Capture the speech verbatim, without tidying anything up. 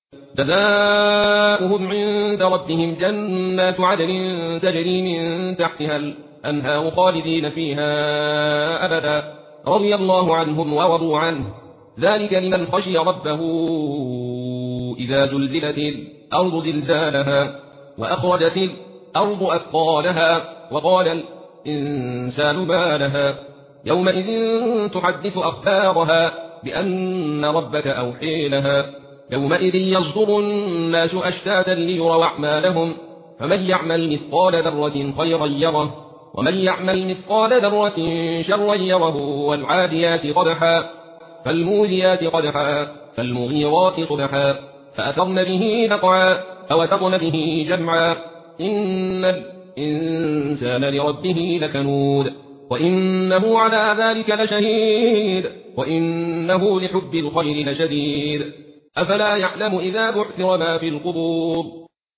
جزاؤهم عند ربهم جنات عدن تجري من تحتها الأنهار خالدين فيها أبدا رضي الله عنهم ورضوا عنه ذلك لمن خشي ربه. إذا زلزلت الأرض زلزالها وأخرجت الأرض أثقالها وقال الإنسان ما لها يومئذ تحدث أخبارها بأن ربك أوحي لها يومئذ يصدر الناس أشتاتا ليروا أعمالهم فمن يعمل مثقال ذرة خيرا يره ومن يعمل مثقال ذرة شرا يره. والعاديات قدحا فالموريات قدحا فالمغيرات صبحا فأثرن به نقعا فوسطن به جمعا إن الإنسان لربه لكنود وإنه على ذلك لشهيد وإنه لحب الخير لشديد. أفلا يعلم إذا بعثر ما في القبور